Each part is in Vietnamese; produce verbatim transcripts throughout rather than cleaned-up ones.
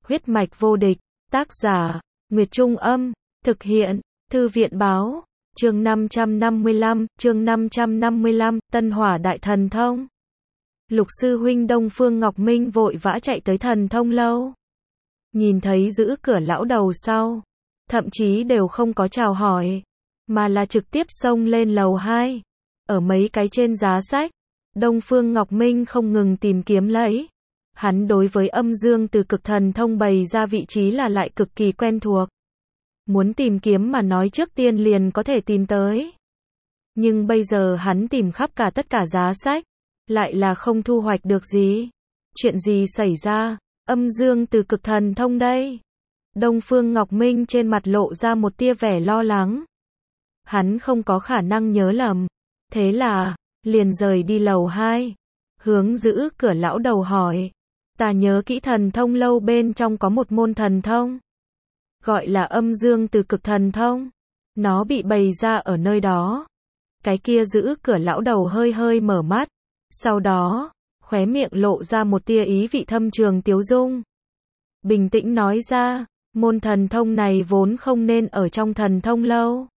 Huyết mạch vô địch, tác giả, Nguyệt Trung Âm, thực hiện, Thư viện Báo, chương năm trăm năm mươi lăm, chương năm trăm năm mươi lăm, Tân Hỏa Đại Thần Thông. Lục sư huynh Đông Phương Ngọc Minh vội vã chạy tới Thần Thông lâu. Nhìn thấy giữ cửa lão đầu sau, thậm chí đều không có chào hỏi, mà là trực tiếp xông lên lầu hai. Ở mấy cái trên giá sách, Đông Phương Ngọc Minh không ngừng tìm kiếm lấy. Hắn đối với âm dương từ cực thần thông bày ra vị trí là lại cực kỳ quen thuộc. Muốn tìm kiếm mà nói trước tiên liền có thể tìm tới. Nhưng bây giờ hắn tìm khắp cả tất cả giá sách, lại là không thu hoạch được gì. Chuyện gì xảy ra? Âm dương từ cực thần thông đây? Đông Phương Ngọc Minh trên mặt lộ ra một tia vẻ lo lắng. Hắn không có khả năng nhớ lầm. Thế là, liền rời đi lầu hai. Hướng giữ cửa lão đầu hỏi. Ta nhớ kỹ thần thông lâu bên trong có một môn thần thông. Gọi là âm dương từ cực thần thông. Nó bị bày ra ở nơi đó. Cái kia giữ cửa lão đầu hơi hơi mở mắt. Sau đó, khóe miệng lộ ra một tia ý vị thâm trường tiếu dung. Bình tĩnh nói ra, môn thần thông này vốn không nên ở trong thần thông lâu.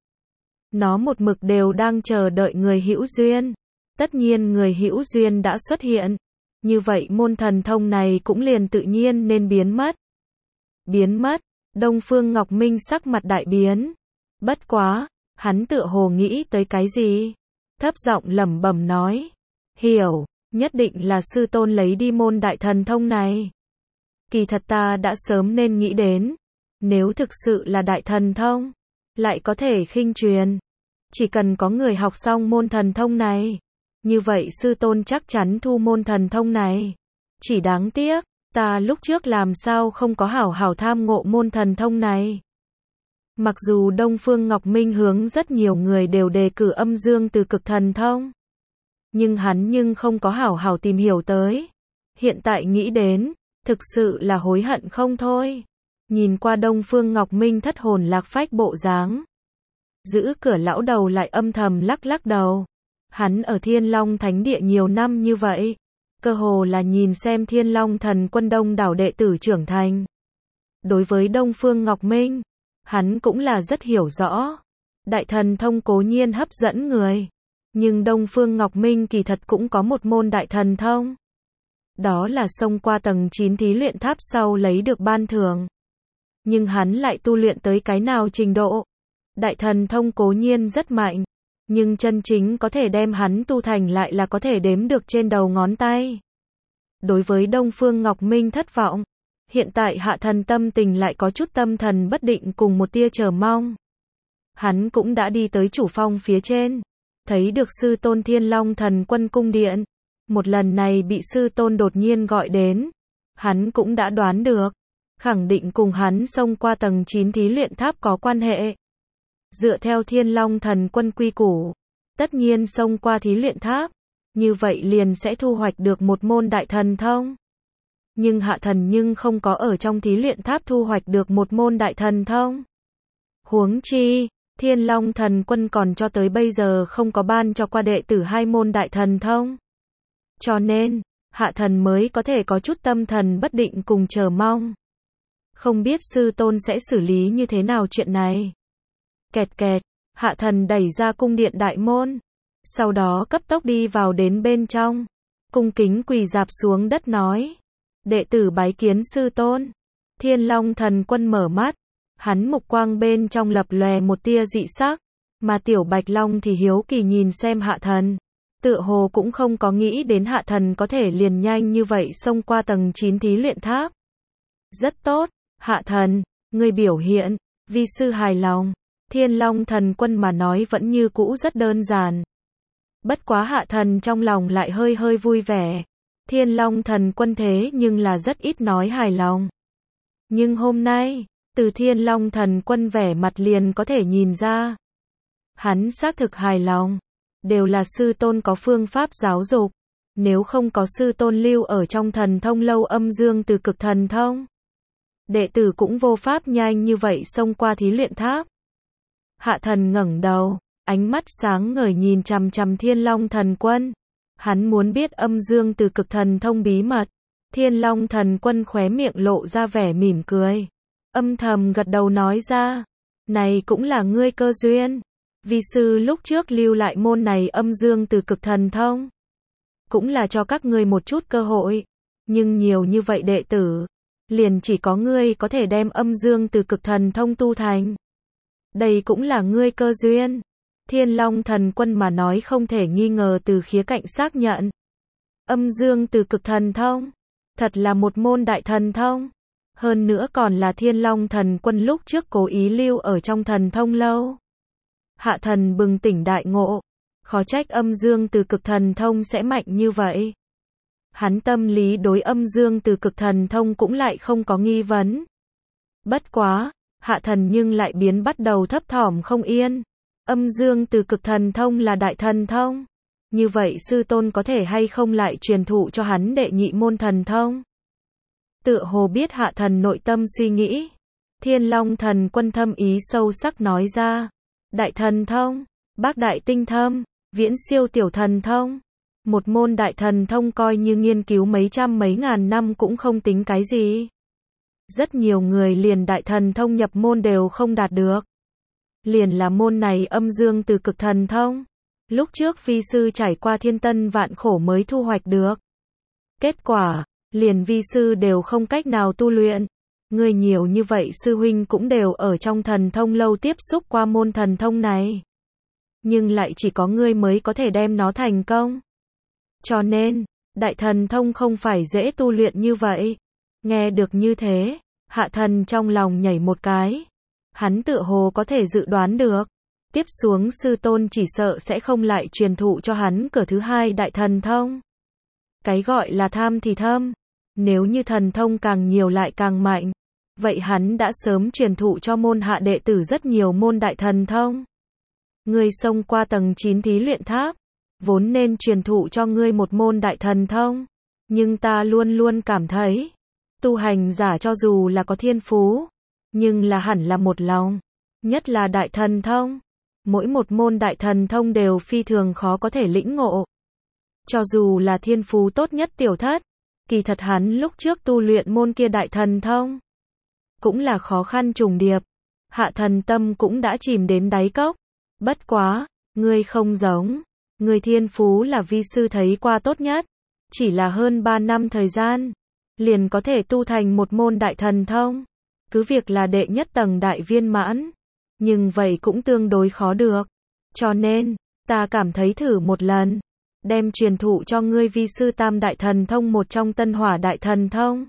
Nó một mực đều đang chờ đợi người hữu duyên. Tất nhiên người hữu duyên đã xuất hiện. Như vậy môn thần thông này cũng liền tự nhiên nên biến mất. Biến mất, Đông Phương Ngọc Minh sắc mặt đại biến. Bất quá, hắn tựa hồ nghĩ tới cái gì? Thấp giọng lẩm bẩm nói. Hiểu, nhất định là sư tôn lấy đi môn đại thần thông này. Kỳ thật ta đã sớm nên nghĩ đến. Nếu thực sự là đại thần thông, lại có thể khinh truyền. Chỉ cần có người học xong môn thần thông này. Như vậy sư tôn chắc chắn thu môn thần thông này. Chỉ đáng tiếc, ta lúc trước làm sao không có hảo hảo tham ngộ môn thần thông này. Mặc dù Đông Phương Ngọc Minh hướng rất nhiều người đều đề cử âm dương từ cực thần thông. Nhưng hắn nhưng không có hảo hảo tìm hiểu tới. Hiện tại nghĩ đến, thực sự là hối hận không thôi. Nhìn qua Đông Phương Ngọc Minh thất hồn lạc phách bộ dáng. Giữ cửa lão đầu lại âm thầm lắc lắc đầu. Hắn ở Thiên Long Thánh Địa nhiều năm như vậy, cơ hồ là nhìn xem Thiên Long Thần Quân đông đảo đệ tử trưởng thành. Đối với Đông Phương Ngọc Minh, hắn cũng là rất hiểu rõ. Đại thần thông cố nhiên hấp dẫn người, nhưng Đông Phương Ngọc Minh kỳ thật cũng có một môn đại thần thông. Đó là xông qua tầng chín thí luyện tháp sau lấy được ban thưởng. Nhưng hắn lại tu luyện tới cái nào trình độ? Đại thần thông cố nhiên rất mạnh. Nhưng chân chính có thể đem hắn tu thành lại là có thể đếm được trên đầu ngón tay. Đối với Đông Phương Ngọc Minh thất vọng. Hiện tại hạ thần tâm tình lại có chút tâm thần bất định cùng một tia chờ mong. Hắn cũng đã đi tới chủ phong phía trên. Thấy được sư tôn Thiên Long Thần Quân cung điện. Một lần này bị sư tôn đột nhiên gọi đến. Hắn cũng đã đoán được. Khẳng định cùng hắn xông qua tầng chín thí luyện tháp có quan hệ. Dựa theo Thiên Long Thần Quân quy củ, tất nhiên xông qua thí luyện tháp, như vậy liền sẽ thu hoạch được một môn đại thần thông. Nhưng hạ thần nhưng không có ở trong thí luyện tháp thu hoạch được một môn đại thần thông. Huống chi, Thiên Long Thần Quân còn cho tới bây giờ không có ban cho qua đệ tử hai môn đại thần thông. Cho nên, hạ thần mới có thể có chút tâm thần bất định cùng chờ mong. Không biết sư tôn sẽ xử lý như thế nào chuyện này. Kẹt kẹt, hạ thần đẩy ra cung điện đại môn. Sau đó cấp tốc đi vào đến bên trong. Cung kính quỳ rạp xuống đất nói. Đệ tử bái kiến sư tôn. Thiên Long Thần Quân mở mắt. Hắn mục quang bên trong lập lòe một tia dị sắc. Mà tiểu Bạch Long thì hiếu kỳ nhìn xem hạ thần. Tựa hồ cũng không có nghĩ đến hạ thần có thể liền nhanh như vậy xông qua tầng chín thí luyện tháp. Rất tốt, hạ thần, người biểu hiện, vi sư hài lòng. Thiên Long Thần Quân mà nói vẫn như cũ rất đơn giản. Bất quá hạ thần trong lòng lại hơi hơi vui vẻ. Thiên Long Thần Quân thế nhưng là rất ít nói hài lòng. Nhưng hôm nay, từ Thiên Long Thần Quân vẻ mặt liền có thể nhìn ra. Hắn xác thực hài lòng. Đều là sư tôn có phương pháp giáo dục. Nếu không có sư tôn lưu ở trong thần thông lâu âm dương từ cực thần thông. Đệ tử cũng vô pháp nhanh như vậy xông qua thí luyện tháp. Hạ thần ngẩng đầu, ánh mắt sáng ngời nhìn chằm chằm Thiên Long Thần Quân. Hắn muốn biết âm dương từ cực thần thông bí mật. Thiên Long Thần Quân khóe miệng lộ ra vẻ mỉm cười. Âm thầm gật đầu nói ra. Này cũng là ngươi cơ duyên. Vi sư lúc trước lưu lại môn này âm dương từ cực thần thông. Cũng là cho các ngươi một chút cơ hội. Nhưng nhiều như vậy đệ tử. Liền chỉ có ngươi có thể đem âm dương từ cực thần thông tu thành. Đây cũng là ngươi cơ duyên. Thiên Long Thần Quân mà nói không thể nghi ngờ từ khía cạnh xác nhận. Âm dương từ cực thần thông. Thật là một môn đại thần thông. Hơn nữa còn là Thiên Long Thần Quân lúc trước cố ý lưu ở trong thần thông lâu. Hạ thần bừng tỉnh đại ngộ. Khó trách âm dương từ cực thần thông sẽ mạnh như vậy. Hắn tâm lý đối âm dương từ cực thần thông cũng lại không có nghi vấn. Bất quá, hạ thần nhưng lại biến bắt đầu thấp thỏm không yên. Âm dương từ cực thần thông là đại thần thông. Như vậy sư tôn có thể hay không lại truyền thụ cho hắn đệ nhị môn thần thông? Tựa hồ biết hạ thần nội tâm suy nghĩ. Thiên Long Thần Quân thâm ý sâu sắc nói ra. Đại thần thông, bác đại tinh thâm, viễn siêu tiểu thần thông. Một môn đại thần thông coi như nghiên cứu mấy trăm mấy ngàn năm cũng không tính cái gì. Rất nhiều người liền đại thần thông nhập môn đều không đạt được. Liền là môn này âm dương từ cực thần thông. Lúc trước vi sư trải qua thiên tân vạn khổ mới thu hoạch được. Kết quả, liền vi sư đều không cách nào tu luyện. Người nhiều như vậy sư huynh cũng đều ở trong thần thông lâu tiếp xúc qua môn thần thông này. Nhưng lại chỉ có ngươi mới có thể đem nó thành công. Cho nên, đại thần thông không phải dễ tu luyện như vậy. Nghe được như thế, hạ thần trong lòng nhảy một cái. Hắn tựa hồ có thể dự đoán được. Tiếp xuống sư tôn chỉ sợ sẽ không lại truyền thụ cho hắn cửa thứ hai đại thần thông. Cái gọi là tham thì thâm. Nếu như thần thông càng nhiều lại càng mạnh. Vậy hắn đã sớm truyền thụ cho môn hạ đệ tử rất nhiều môn đại thần thông. Ngươi xông qua tầng chín thí luyện tháp. Vốn nên truyền thụ cho ngươi một môn đại thần thông. Nhưng ta luôn luôn cảm thấy. Tu hành giả cho dù là có thiên phú. Nhưng là hẳn là một lòng. Nhất là đại thần thông. Mỗi một môn đại thần thông đều phi thường khó có thể lĩnh ngộ. Cho dù là thiên phú tốt nhất tiểu thất. Kỳ thật hắn lúc trước tu luyện môn kia đại thần thông. Cũng là khó khăn trùng điệp. Hạ thần tâm cũng đã chìm đến đáy cốc. Bất quá, ngươi không giống. Ngươi thiên phú là vi sư thấy qua tốt nhất. Chỉ là hơn ba năm thời gian. Liền có thể tu thành một môn đại thần thông. Cứ việc là đệ nhất tầng đại viên mãn. Nhưng vậy cũng tương đối khó được. Cho nên, ta cảm thấy thử một lần. Đem truyền thụ cho ngươi vi sư tam đại thần thông một trong tân hỏa đại thần thông.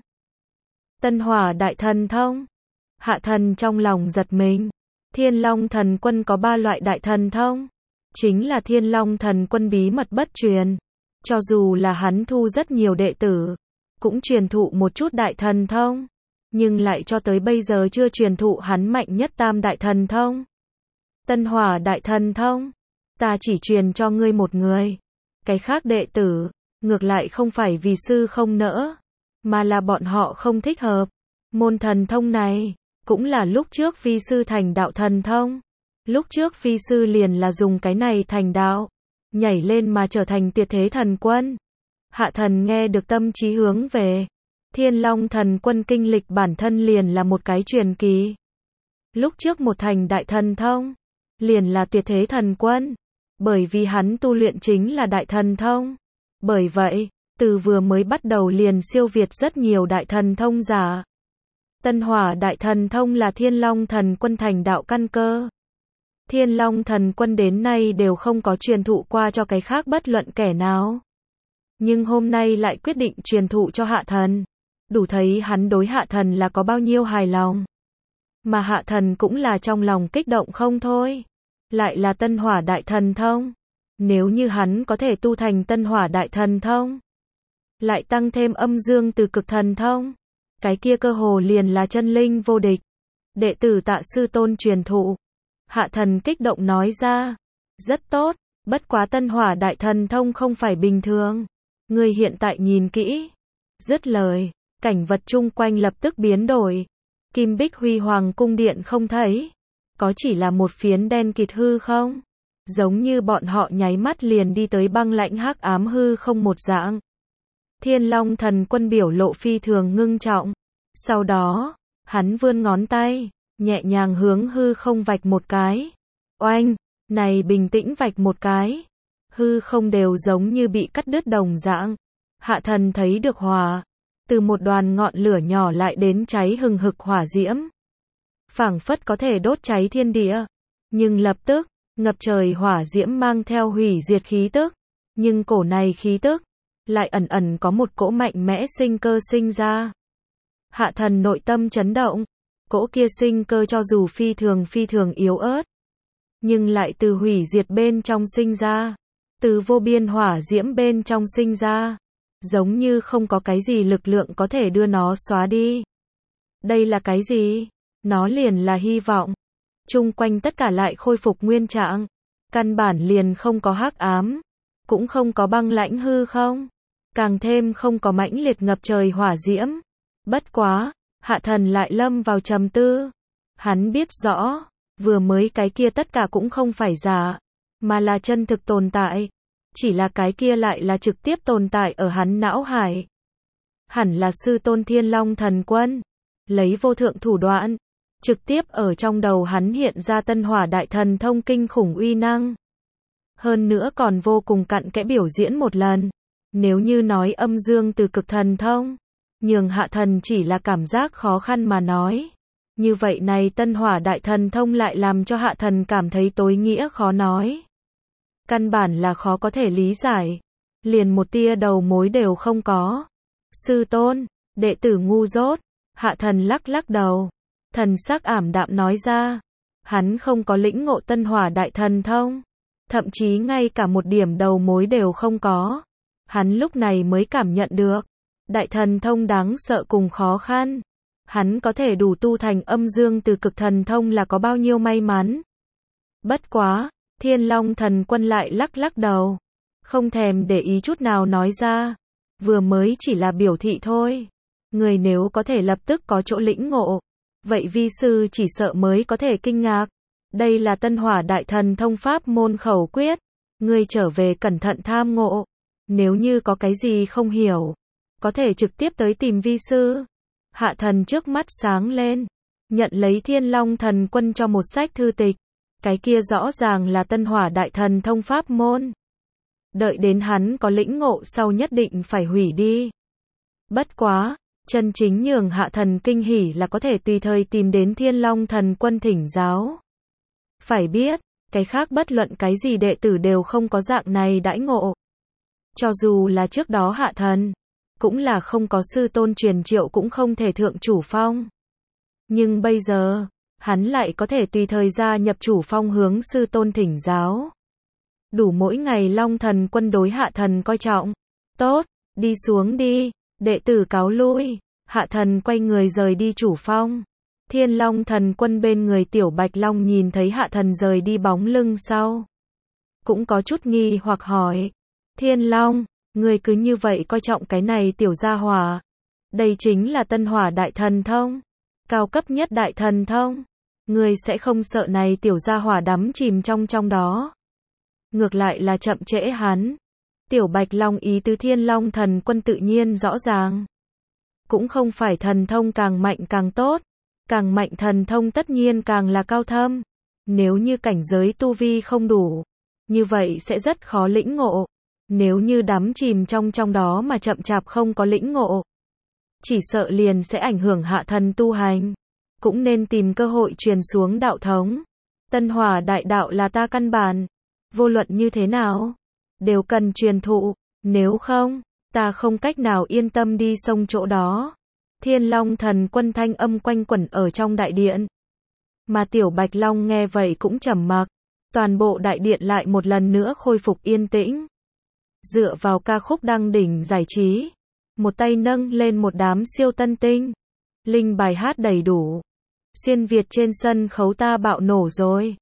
Tân hỏa đại thần thông. Hạ thần trong lòng giật mình. Thiên Long Thần Quân có ba loại đại thần thông. Chính là Thiên Long Thần Quân bí mật bất truyền. Cho dù là hắn thu rất nhiều đệ tử. Cũng truyền thụ một chút đại thần thông. Nhưng lại cho tới bây giờ chưa truyền thụ hắn mạnh nhất tam đại thần thông. Tân hỏa đại thần thông. Ta chỉ truyền cho ngươi một người. Cái khác đệ tử. Ngược lại không phải vì sư không nỡ. Mà là bọn họ không thích hợp. Môn thần thông này. Cũng là lúc trước phi sư thành đạo thần thông. Lúc trước phi sư liền là dùng cái này thành đạo. Nhảy lên mà trở thành tuyệt thế thần quân. Hạ thần nghe được tâm trí hướng về. Thiên Long Thần Quân kinh lịch bản thân liền là một cái truyền kỳ. Lúc trước một thành đại thần thông. Liền là tuyệt thế thần quân. Bởi vì hắn tu luyện chính là đại thần thông. Bởi vậy, từ vừa mới bắt đầu liền siêu việt rất nhiều đại thần thông giả. Tân hỏa đại thần thông là Thiên Long Thần Quân thành đạo căn cơ. Thiên Long Thần Quân đến nay đều không có truyền thụ qua cho cái khác bất luận kẻ nào. Nhưng hôm nay lại quyết định truyền thụ cho hạ thần. Đủ thấy hắn đối hạ thần là có bao nhiêu hài lòng. Mà hạ thần cũng là trong lòng kích động không thôi. Lại là tân hỏa đại thần thông. Nếu như hắn có thể tu thành tân hỏa đại thần thông. Lại tăng thêm âm dương từ cực thần thông. Cái kia cơ hồ liền là chân linh vô địch. Đệ tử Tạ sư tôn truyền thụ. Hạ thần kích động nói ra. Rất tốt, bất quá tân hỏa đại thần thông không phải bình thường. Ngươi hiện tại nhìn kỹ. Dứt lời, cảnh vật chung quanh lập tức biến đổi. Kim Bích Huy Hoàng cung điện không thấy. Có chỉ là một phiến đen kịt hư không. Giống như bọn họ nháy mắt liền đi tới băng lãnh hắc ám hư không một dạng. Thiên Long Thần Quân biểu lộ phi thường ngưng trọng. Sau đó, hắn vươn ngón tay, nhẹ nhàng hướng hư không vạch một cái. Oanh, này bình tĩnh vạch một cái. Hư không đều giống như bị cắt đứt đồng dạng. Hạ thần thấy được hỏa. Từ một đoàn ngọn lửa nhỏ lại đến cháy hừng hực hỏa diễm. Phảng phất có thể đốt cháy thiên địa. Nhưng lập tức, ngập trời hỏa diễm mang theo hủy diệt khí tức. Nhưng cổ này khí tức, lại ẩn ẩn có một cỗ mạnh mẽ sinh cơ sinh ra. Hạ thần nội tâm chấn động. Cỗ kia sinh cơ cho dù phi thường phi thường yếu ớt, nhưng lại từ hủy diệt bên trong sinh ra. Từ vô biên hỏa diễm bên trong sinh ra. Giống như không có cái gì lực lượng có thể đưa nó xóa đi. Đây là cái gì? Nó liền là hy vọng. Chung quanh tất cả lại khôi phục nguyên trạng. Căn bản liền không có hắc ám. Cũng không có băng lãnh hư không. Càng thêm không có mãnh liệt ngập trời hỏa diễm. Bất quá, hạ thần lại lâm vào trầm tư. Hắn biết rõ, vừa mới cái kia tất cả cũng không phải giả, mà là chân thực tồn tại. Chỉ là cái kia lại là trực tiếp tồn tại ở hắn não hải. Hẳn là sư tôn Thiên Long Thần Quân. Lấy vô thượng thủ đoạn, trực tiếp ở trong đầu hắn hiện ra Tân Hỏa Đại Thần Thông kinh khủng uy năng. Hơn nữa còn vô cùng cặn kẽ biểu diễn một lần. Nếu như nói âm dương từ cực thần thông, nhường hạ thần chỉ là cảm giác khó khăn mà nói. Như vậy này Tân Hỏa Đại Thần Thông lại làm cho hạ thần cảm thấy tối nghĩa khó nói. Căn bản là khó có thể lý giải. Liền một tia đầu mối đều không có. Sư tôn, đệ tử ngu dốt. Hạ thần lắc lắc đầu. Thần sắc ảm đạm nói ra. Hắn không có lĩnh ngộ Tân Hỏa Đại Thần Thông. Thậm chí ngay cả một điểm đầu mối đều không có. Hắn lúc này mới cảm nhận được. Đại thần thông đáng sợ cùng khó khăn. Hắn có thể đủ tu thành âm dương từ cực thần thông là có bao nhiêu may mắn. Bất quá, Thiên Long Thần Quân lại lắc lắc đầu. Không thèm để ý chút nào nói ra. Vừa mới chỉ là biểu thị thôi. Người nếu có thể lập tức có chỗ lĩnh ngộ. Vậy vi sư chỉ sợ mới có thể kinh ngạc. Đây là Tân Hỏa Đại Thần Thông pháp môn khẩu quyết. Ngươi trở về cẩn thận tham ngộ. Nếu như có cái gì không hiểu, có thể trực tiếp tới tìm vi sư. Hạ thần trước mắt sáng lên. Nhận lấy Thiên Long Thần Quân cho một sách thư tịch. Cái kia rõ ràng là Tân Hỏa Đại Thần Thông pháp môn. Đợi đến hắn có lĩnh ngộ sau nhất định phải hủy đi. Bất quá, chân chính nhường hạ thần kinh hỉ là có thể tùy thời tìm đến Thiên Long Thần Quân thỉnh giáo. Phải biết, cái khác bất luận cái gì đệ tử đều không có dạng này đãi ngộ. Cho dù là trước đó hạ thần, cũng là không có sư tôn truyền triệu cũng không thể thượng chủ phong. Nhưng bây giờ, hắn lại có thể tùy thời gia nhập chủ phong hướng sư tôn thỉnh giáo. Đủ mỗi ngày Long Thần Quân đối hạ thần coi trọng. Tốt, đi xuống đi, đệ tử cáo lui. Hạ thần quay người rời đi chủ phong. Thiên Long Thần Quân bên người Tiểu Bạch Long nhìn thấy hạ thần rời đi bóng lưng sau. Cũng có chút nghi hoặc hỏi. Thiên Long, người cứ như vậy coi trọng cái này tiểu gia hỏa. Đây chính là Tân Hỏa Đại Thần Thông. Cao cấp nhất Đại Thần Thông. Người sẽ không sợ này tiểu gia hỏa đắm chìm trong trong đó. Ngược lại là chậm trễ hắn. Tiểu Bạch Long ý tứ Thiên Long Thần Quân tự nhiên rõ ràng. Cũng không phải thần thông càng mạnh càng tốt. Càng mạnh thần thông tất nhiên càng là cao thâm. Nếu như cảnh giới tu vi không đủ, như vậy sẽ rất khó lĩnh ngộ. Nếu như đắm chìm trong trong đó mà chậm chạp không có lĩnh ngộ, chỉ sợ liền sẽ ảnh hưởng hạ thần tu hành. Cũng nên tìm cơ hội truyền xuống đạo thống. Tân Hỏa Đại Đạo là ta căn bản. Vô luận như thế nào, đều cần truyền thụ. Nếu không, ta không cách nào yên tâm đi sông chỗ đó. Thiên Long Thần Quân thanh âm quanh quẩn ở trong đại điện. Mà Tiểu Bạch Long nghe vậy cũng trầm mặc. Toàn bộ đại điện lại một lần nữa khôi phục yên tĩnh. Dựa vào ca khúc đăng đỉnh giải trí. Một tay nâng lên một đám siêu tân tinh. Linh bài hát đầy đủ. Xuyên Việt trên sân khấu ta bạo nổ rồi.